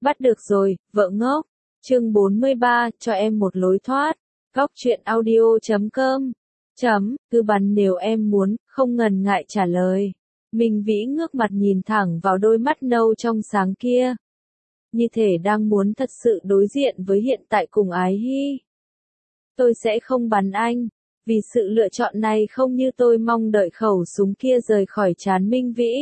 Bắt được rồi, vợ ngốc. Chương 43, cho em một lối thoát. Góc truyện audio.com. Cứ bắn nếu em muốn, không ngần ngại trả lời. Minh Vĩ ngước mặt nhìn thẳng vào đôi mắt nâu trong sáng kia. Như thể đang muốn thật sự đối diện với hiện tại cùng Ái Hy. Tôi sẽ không bắn anh, vì sự lựa chọn này không như tôi mong đợi. Khẩu súng kia rời khỏi trán Minh Vĩ,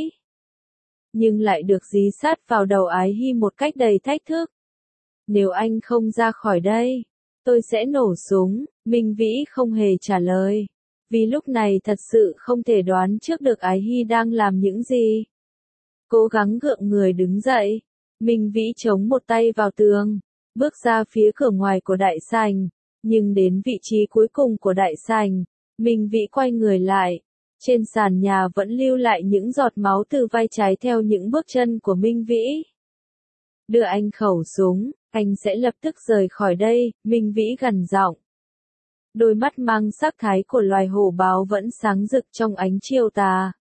nhưng lại được dí sát vào đầu Ái Hy một cách đầy thách thức. Nếu anh không ra khỏi đây, tôi sẽ nổ súng. Minh Vĩ không hề trả lời, vì lúc này thật sự không thể đoán trước được Ái Hy đang làm những gì. Cố gắng gượng người đứng dậy, Minh Vĩ chống một tay vào tường, bước ra phía cửa ngoài của đại sảnh. Nhưng đến vị trí cuối cùng của đại sảnh, Minh Vĩ quay người lại. Trên sàn nhà vẫn lưu lại những giọt máu từ vai trái theo những bước chân của Minh Vĩ. Đưa anh khẩu súng, anh sẽ lập tức rời khỏi đây, Minh Vĩ gằn giọng. Đôi mắt mang sắc thái của loài hổ báo vẫn sáng rực trong ánh chiều tà.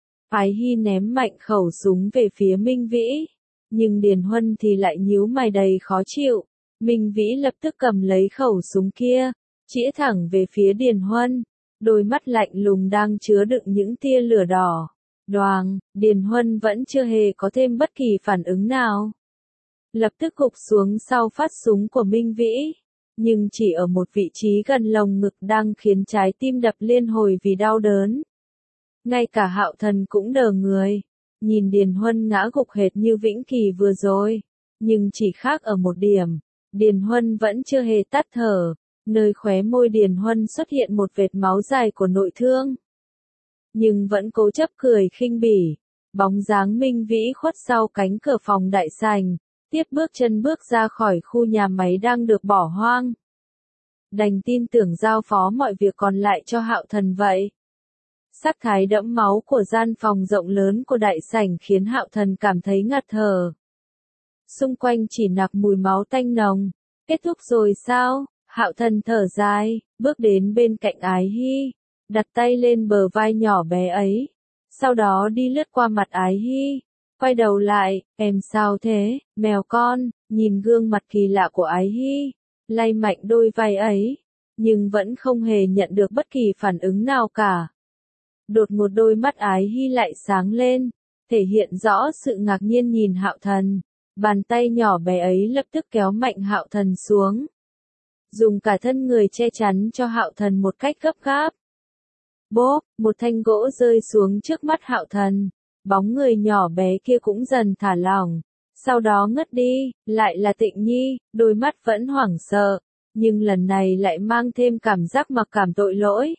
Ái Hy ném mạnh khẩu súng về phía Minh Vĩ, nhưng Điền Huân thì lại nhíu mày đầy khó chịu. Minh Vĩ lập tức cầm lấy khẩu súng kia, chĩa thẳng về phía Điền Huân. Đôi mắt lạnh lùng đang chứa đựng những tia lửa đỏ. Đoàng, Điền Huân vẫn chưa hề có thêm bất kỳ phản ứng nào. Lập tức gục xuống sau phát súng của Minh Vĩ, nhưng chỉ ở một vị trí gần lồng ngực đang khiến trái tim đập liên hồi vì đau đớn. Ngay cả Hạo Thần cũng đờ người, nhìn Điền Huân ngã gục hệt như Vĩnh Kỳ vừa rồi, nhưng chỉ khác ở một điểm, Điền Huân vẫn chưa hề tắt thở. Nơi khóe môi Điền Huân xuất hiện một vệt máu dài của nội thương, nhưng vẫn cố chấp cười khinh bỉ. Bóng dáng Minh Vĩ khuất sau cánh cửa phòng đại sảnh, tiếp bước chân bước ra khỏi khu nhà máy đang được bỏ hoang. Đành tin tưởng giao phó mọi việc còn lại cho Hạo Thần vậy. Sắc thái đẫm máu của gian phòng rộng lớn của đại sảnh khiến Hạo Thần cảm thấy ngạt thở. Xung quanh chỉ nặc mùi máu tanh nồng. Kết thúc rồi sao? Hạo Thần thở dài, bước đến bên cạnh Ái Hy, đặt tay lên bờ vai nhỏ bé ấy, sau đó đi lướt qua mặt Ái Hy, quay đầu lại, em sao thế, mèo con, nhìn gương mặt kỳ lạ của Ái Hy, lay mạnh đôi vai ấy, nhưng vẫn không hề nhận được bất kỳ phản ứng nào cả. Đột ngột đôi mắt Ái Hy lại sáng lên, thể hiện rõ sự ngạc nhiên nhìn Hạo Thần, bàn tay nhỏ bé ấy lập tức kéo mạnh Hạo Thần xuống. Dùng cả thân người che chắn cho Hạo Thần một cách gấp gáp. Bốp, một thanh gỗ rơi xuống trước mắt Hạo Thần. Bóng người nhỏ bé kia cũng dần thả lỏng. Sau đó ngất đi, lại là Tịnh Nhi, đôi mắt vẫn hoảng sợ, nhưng lần này lại mang thêm cảm giác mặc cảm tội lỗi.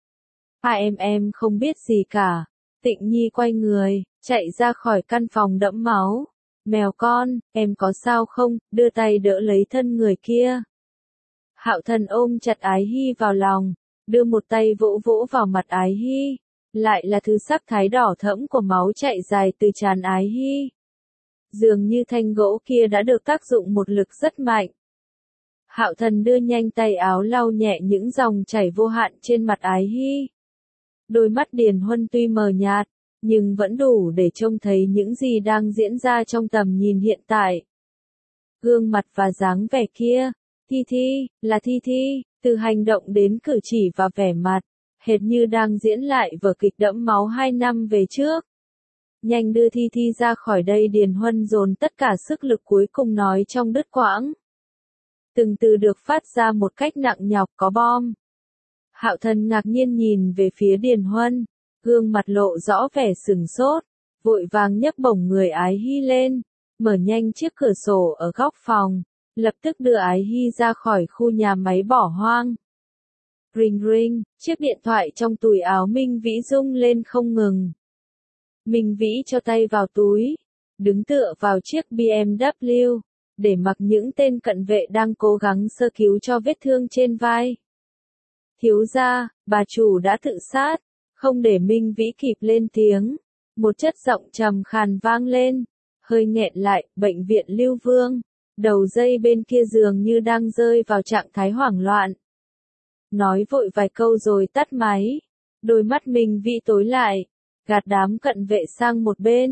Em không biết gì cả. Tịnh Nhi quay người, chạy ra khỏi căn phòng đẫm máu. Mèo con, em có sao không? Đưa tay đỡ lấy thân người kia. Hạo Thần ôm chặt Ái Hy vào lòng, đưa một tay vỗ vỗ vào mặt Ái Hy, lại là thứ sắc thái đỏ thẫm của máu chạy dài từ trán Ái Hy. Dường như thanh gỗ kia đã được tác dụng một lực rất mạnh. Hạo Thần đưa nhanh tay áo lau nhẹ những dòng chảy vô hạn trên mặt Ái Hy. Đôi mắt Điền Huân tuy mờ nhạt, nhưng vẫn đủ để trông thấy những gì đang diễn ra trong tầm nhìn hiện tại. Gương mặt và dáng vẻ kia. Thi, là Thi, từ hành động đến cử chỉ và vẻ mặt, hệt như đang diễn lại vở kịch đẫm máu 2 năm về trước. Nhanh đưa Thi ra khỏi đây. Điền Huân dồn tất cả sức lực cuối cùng nói trong đứt quãng. Từng từ được phát ra một cách nặng nhọc, có bom. Hạo Thần ngạc nhiên nhìn về phía Điền Huân, gương mặt lộ rõ vẻ sửng sốt, vội vàng nhấc bổng người Ái Hy lên, mở nhanh chiếc cửa sổ ở góc phòng. Lập tức đưa Ái Hy ra khỏi khu nhà máy bỏ hoang. Ring, chiếc điện thoại trong túi áo Minh Vĩ rung lên không ngừng. Minh Vĩ cho tay vào túi, đứng tựa vào chiếc BMW, để mặc những tên cận vệ đang cố gắng sơ cứu cho vết thương trên vai. Thiếu gia, bà chủ đã tự sát. Không để Minh Vĩ kịp lên tiếng, một chất giọng trầm khàn vang lên, hơi nghẹn lại. Bệnh viện Lưu Vương. Đầu dây bên kia dường như đang rơi vào trạng thái hoảng loạn. Nói vội vài câu rồi tắt máy. Đôi mắt Minh Vĩ tối lại, gạt đám cận vệ sang một bên,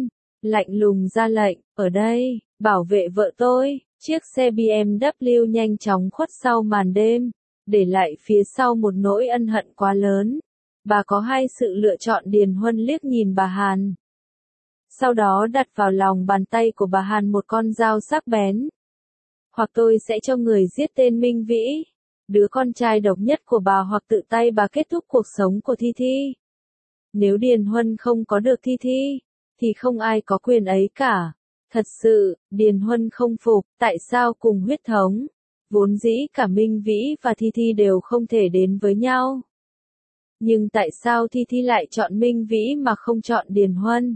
lạnh lùng ra lệnh, ở đây, bảo vệ vợ tôi. Chiếc xe BMW nhanh chóng khuất sau màn đêm, để lại phía sau một nỗi ân hận quá lớn. Bà có hai sự lựa chọn. Điền Huân liếc nhìn bà Hàn. Sau đó đặt vào lòng bàn tay của bà Hàn một con dao sắc bén. Hoặc tôi sẽ cho người giết tên Minh Vĩ, đứa con trai độc nhất của bà, hoặc tự tay bà kết thúc cuộc sống của Thi Thi. Nếu Điền Huân không có được Thi Thi, thì không ai có quyền ấy cả. Thật sự, Điền Huân không phục, tại sao cùng huyết thống, vốn dĩ cả Minh Vĩ và Thi Thi đều không thể đến với nhau. Nhưng tại sao Thi Thi lại chọn Minh Vĩ mà không chọn Điền Huân?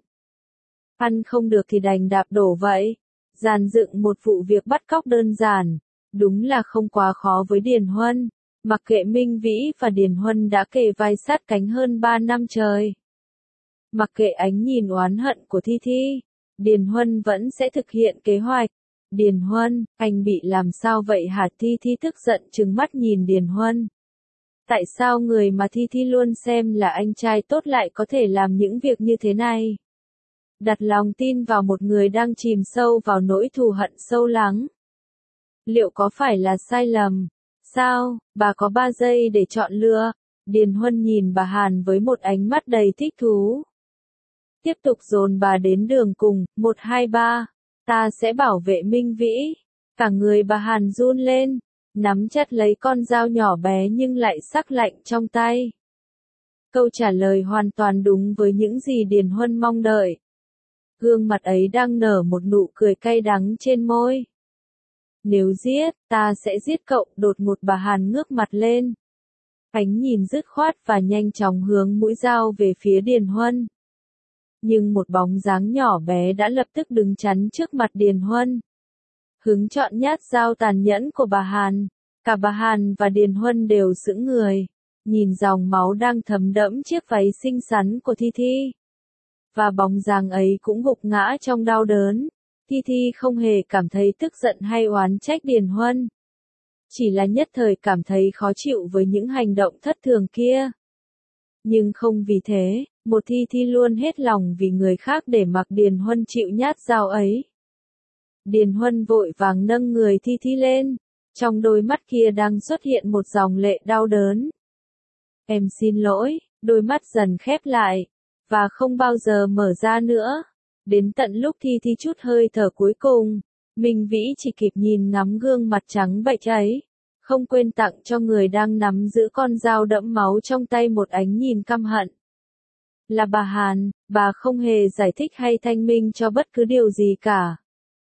Ăn không được thì đành đạp đổ vậy. Dàn dựng một vụ việc bắt cóc đơn giản, đúng là không quá khó với Điền Huân. Mặc kệ Minh Vĩ và Điền Huân đã kề vai sát cánh hơn 3 năm trời. Mặc kệ ánh nhìn oán hận của Thi Thi, Điền Huân vẫn sẽ thực hiện kế hoạch. Điền Huân, anh bị làm sao vậy hả? Thi Thi tức giận trừng mắt nhìn Điền Huân. Tại sao người mà Thi Thi luôn xem là anh trai tốt lại có thể làm những việc như thế này? Đặt lòng tin vào một người đang chìm sâu vào nỗi thù hận sâu lắng. Liệu có phải là sai lầm? Sao, bà có 3 giây để chọn lựa. Điền Huân nhìn bà Hàn với một ánh mắt đầy thích thú. Tiếp tục dồn bà đến đường cùng. 1, 2, 3. Ta sẽ bảo vệ Minh Vĩ. Cả người bà Hàn run lên, nắm chặt lấy con dao nhỏ bé nhưng lại sắc lạnh trong tay. Câu trả lời hoàn toàn đúng với những gì Điền Huân mong đợi. Gương mặt ấy đang nở một nụ cười cay đắng trên môi. Nếu giết, ta sẽ giết cậu. Đột ngột bà Hàn ngước mặt lên. Ánh nhìn dứt khoát và nhanh chóng hướng mũi dao về phía Điền Huân. Nhưng một bóng dáng nhỏ bé đã lập tức đứng chắn trước mặt Điền Huân. Hứng chọn nhát dao tàn nhẫn của bà Hàn. Cả bà Hàn và Điền Huân đều sững người, nhìn dòng máu đang thấm đẫm chiếc váy xinh xắn của Thi Thi. Và bóng dáng ấy cũng gục ngã trong đau đớn. Thi Thi không hề cảm thấy tức giận hay oán trách Điền Huân. Chỉ là nhất thời cảm thấy khó chịu với những hành động thất thường kia. Nhưng không vì thế, một Thi Thi luôn hết lòng vì người khác để mặc Điền Huân chịu nhát dao ấy. Điền Huân vội vàng nâng người Thi Thi lên. Trong đôi mắt kia đang xuất hiện một dòng lệ đau đớn. Em xin lỗi. Đôi mắt dần khép lại, và không bao giờ mở ra nữa. Đến tận lúc Thi Thi chút hơi thở cuối cùng, Minh Vĩ chỉ kịp nhìn ngắm gương mặt trắng bệch ấy, không quên tặng cho người đang nắm giữ con dao đẫm máu trong tay một ánh nhìn căm hận. Là bà Hàn, bà không hề giải thích hay thanh minh cho bất cứ điều gì cả.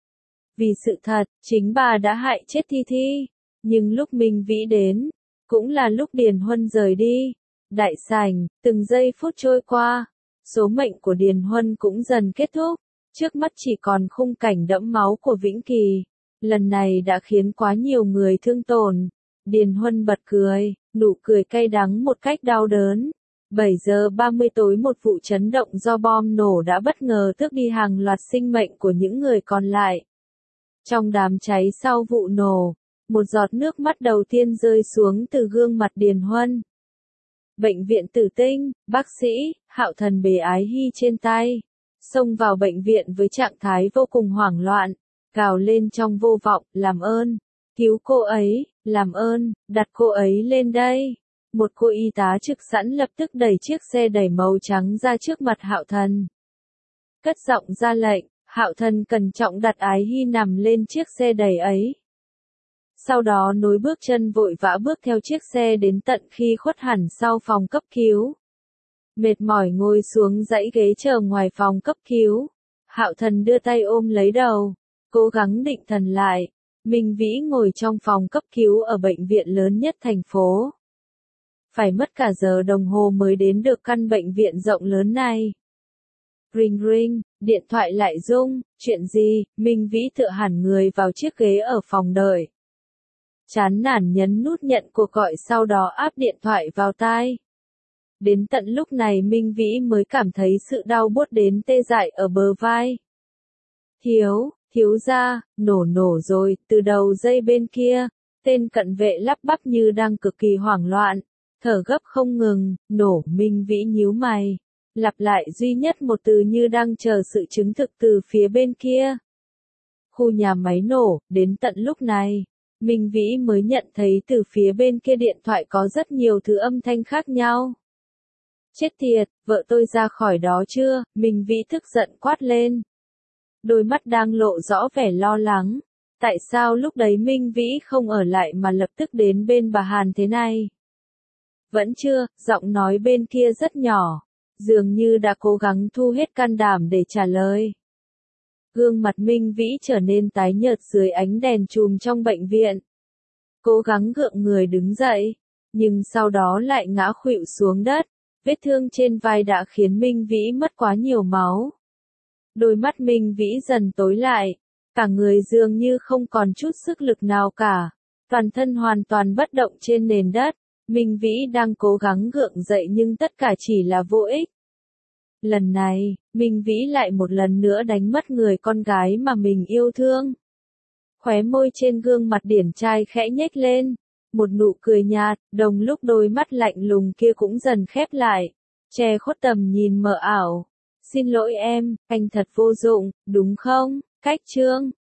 Vì sự thật, chính bà đã hại chết Thi Thi. Nhưng lúc Minh Vĩ đến, cũng là lúc Điền Huân rời đi. Đại sảnh, từng giây phút trôi qua, số mệnh của Điền Huân cũng dần kết thúc. Trước mắt chỉ còn khung cảnh đẫm máu của Vĩnh Kỳ. Lần này đã khiến quá nhiều người thương tổn. Điền Huân bật cười, nụ cười cay đắng một cách đau đớn. 7 giờ 30 tối một vụ chấn động do bom nổ đã bất ngờ tước đi hàng loạt sinh mệnh của những người còn lại. Trong đám cháy sau vụ nổ, một giọt nước mắt đầu tiên rơi xuống từ gương mặt Điền Huân. Bệnh viện Tử Tinh, bác sĩ, Hạo Thần bế Ái Hy trên tay, xông vào bệnh viện với trạng thái vô cùng hoảng loạn, gào lên trong vô vọng, làm ơn, cứu cô ấy, làm ơn, đặt cô ấy lên đây. Một cô y tá trực sẵn lập tức đẩy chiếc xe đẩy màu trắng ra trước mặt Hạo Thần. Cất giọng ra lệnh, Hạo Thần cẩn trọng đặt Ái Hy nằm lên chiếc xe đẩy ấy. Sau đó nối bước chân vội vã bước theo chiếc xe đến tận khi khuất hẳn sau phòng cấp cứu. Mệt mỏi ngồi xuống dãy ghế chờ ngoài phòng cấp cứu. Hạo Thần đưa tay ôm lấy đầu, cố gắng định thần lại. Minh Vĩ ngồi trong phòng cấp cứu ở bệnh viện lớn nhất thành phố. Phải mất cả giờ đồng hồ mới đến được căn bệnh viện rộng lớn này. Ring ring, điện thoại lại rung, chuyện gì? Minh Vĩ tựa hẳn người vào chiếc ghế ở phòng đợi. Chán nản nhấn nút nhận cuộc gọi, sau đó áp điện thoại vào tai. Đến tận lúc này Minh Vĩ mới cảm thấy sự đau buốt đến tê dại ở bờ vai. Thiếu gia, nổ rồi. Từ đầu dây bên kia, tên cận vệ lắp bắp như đang cực kỳ hoảng loạn, thở gấp không ngừng. Nổ. Minh Vĩ nhíu mày, Lặp lại duy nhất một từ như đang chờ sự chứng thực từ phía bên kia. Khu nhà máy nổ, đến tận lúc này, Minh Vĩ mới nhận thấy từ phía bên kia điện thoại có rất nhiều thứ âm thanh khác nhau. Chết tiệt, vợ tôi ra khỏi đó chưa? Minh Vĩ tức giận quát lên. Đôi mắt đang lộ rõ vẻ lo lắng. Tại sao lúc đấy Minh Vĩ không ở lại mà lập tức đến bên bà Hàn thế này? Vẫn chưa, giọng nói bên kia rất nhỏ. Dường như đã cố gắng thu hết can đảm để trả lời. Gương mặt Minh Vĩ trở nên tái nhợt dưới ánh đèn chùm trong bệnh viện. Cố gắng gượng người đứng dậy, nhưng sau đó lại ngã khuỵu xuống đất. Vết thương trên vai đã khiến Minh Vĩ mất quá nhiều máu. Đôi mắt Minh Vĩ dần tối lại, cả người dường như không còn chút sức lực nào cả. Toàn thân hoàn toàn bất động trên nền đất. Minh Vĩ đang cố gắng gượng dậy nhưng tất cả chỉ là vô ích. Lần này, Minh Vĩ lại một lần nữa đánh mất người con gái mà mình yêu thương. Khóe môi trên gương mặt điển trai khẽ nhếch lên. Một nụ cười nhạt, đồng lúc đôi mắt lạnh lùng kia cũng dần khép lại. Che khuất tầm nhìn mờ ảo. Xin lỗi em, anh thật vô dụng, đúng không? Cách chương